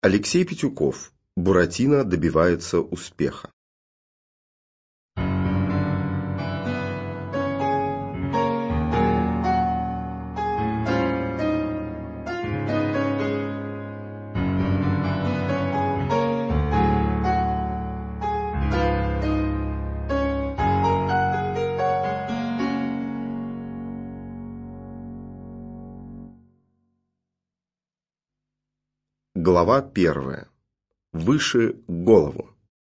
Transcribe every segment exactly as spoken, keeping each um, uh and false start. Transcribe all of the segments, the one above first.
Алексей Петюков. Буратино добивается успеха. Глава первая. Выше голову.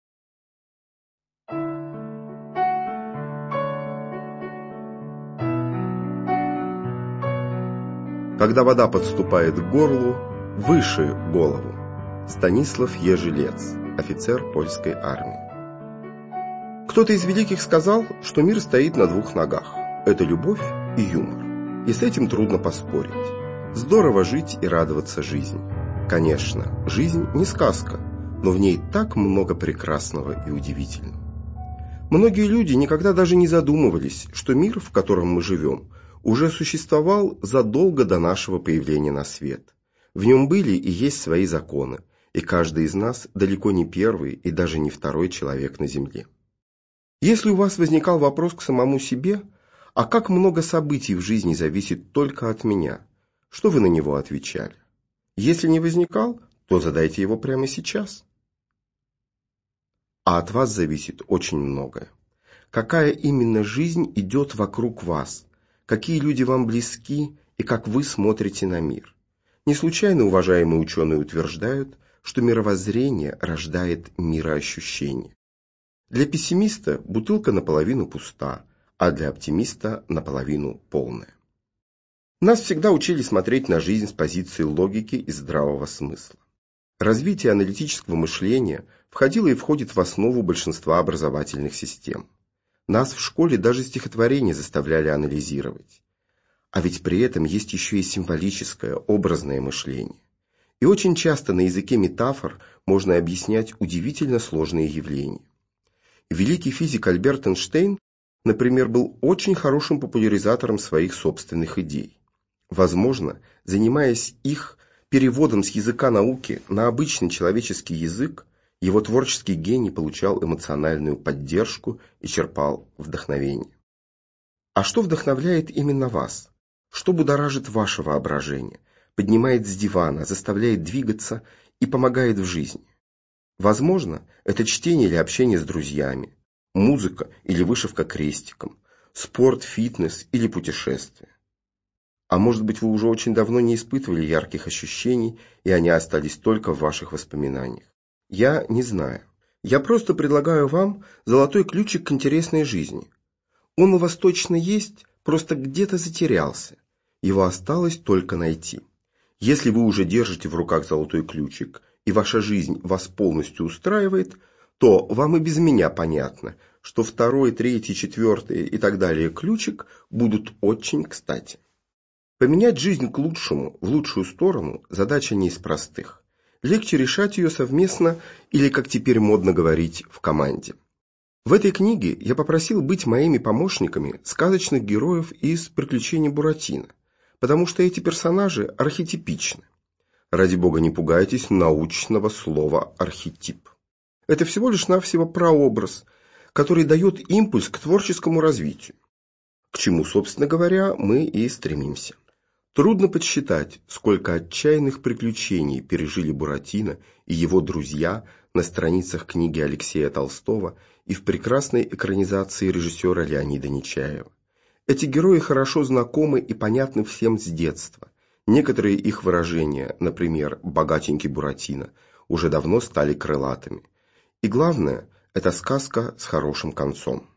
Когда вода подступает к горлу, выше голову. Станислав Ежелец, офицер польской армии. Кто-то из великих сказал, что мир стоит на двух ногах. Это любовь и юмор. И с этим трудно поспорить. Здорово жить и радоваться жизни. Конечно, жизнь не сказка, но в ней так много прекрасного и удивительного. Многие люди никогда даже не задумывались, что мир, в котором мы живем, уже существовал задолго до нашего появления на свет. В нем были и есть свои законы, и каждый из нас далеко не первый и даже не второй человек на Земле. Если у вас возникал вопрос к самому себе, а как много событий в жизни зависит только от меня, что вы на него отвечали? Если не возникал, то задайте его прямо сейчас. А от вас зависит очень многое. Какая именно жизнь идет вокруг вас, какие люди вам близки и как вы смотрите на мир. Не случайно уважаемые ученые утверждают, что мировоззрение рождает мироощущение. Для пессимиста бутылка наполовину пуста, а для оптимиста наполовину полная. Нас всегда учили смотреть на жизнь с позиции логики и здравого смысла. Развитие аналитического мышления входило и входит в основу большинства образовательных систем. Нас в школе даже стихотворения заставляли анализировать. А ведь при этом есть еще и символическое, образное мышление. И очень часто на языке метафор можно объяснять удивительно сложные явления. Великий физик Альберт Эйнштейн, например, был очень хорошим популяризатором своих собственных идей. Возможно, занимаясь их переводом с языка науки на обычный человеческий язык, его творческий гений получал эмоциональную поддержку и черпал вдохновение. А что вдохновляет именно вас? Что будоражит ваше воображение, поднимает с дивана, заставляет двигаться и помогает в жизни? Возможно, это чтение или общение с друзьями, музыка или вышивка крестиком, спорт, фитнес или путешествие. А может быть, вы уже очень давно не испытывали ярких ощущений, и они остались только в ваших воспоминаниях. Я не знаю. Я просто предлагаю вам золотой ключик к интересной жизни. Он у вас точно есть, просто где-то затерялся. Его осталось только найти. Если вы уже держите в руках золотой ключик, и ваша жизнь вас полностью устраивает, то вам и без меня понятно, что второй, третий, четвертый и так далее ключик будут очень кстати. Поменять жизнь к лучшему, в лучшую сторону, задача не из простых. Легче решать ее совместно или, как теперь модно говорить, в команде. В этой книге я попросил быть моими помощниками сказочных героев из «Приключений Буратино», потому что эти персонажи архетипичны. Ради бога, не пугайтесь научного слова «архетип». Это всего лишь навсего прообраз, который дает импульс к творческому развитию. К чему, собственно говоря, мы и стремимся. Трудно подсчитать, сколько отчаянных приключений пережили Буратино и его друзья на страницах книги Алексея Толстого и в прекрасной экранизации режиссера Леонида Нечаева. Эти герои хорошо знакомы и понятны всем с детства. Некоторые их выражения, например, «богатенький Буратино», уже давно стали крылатыми. И главное, это сказка с хорошим концом.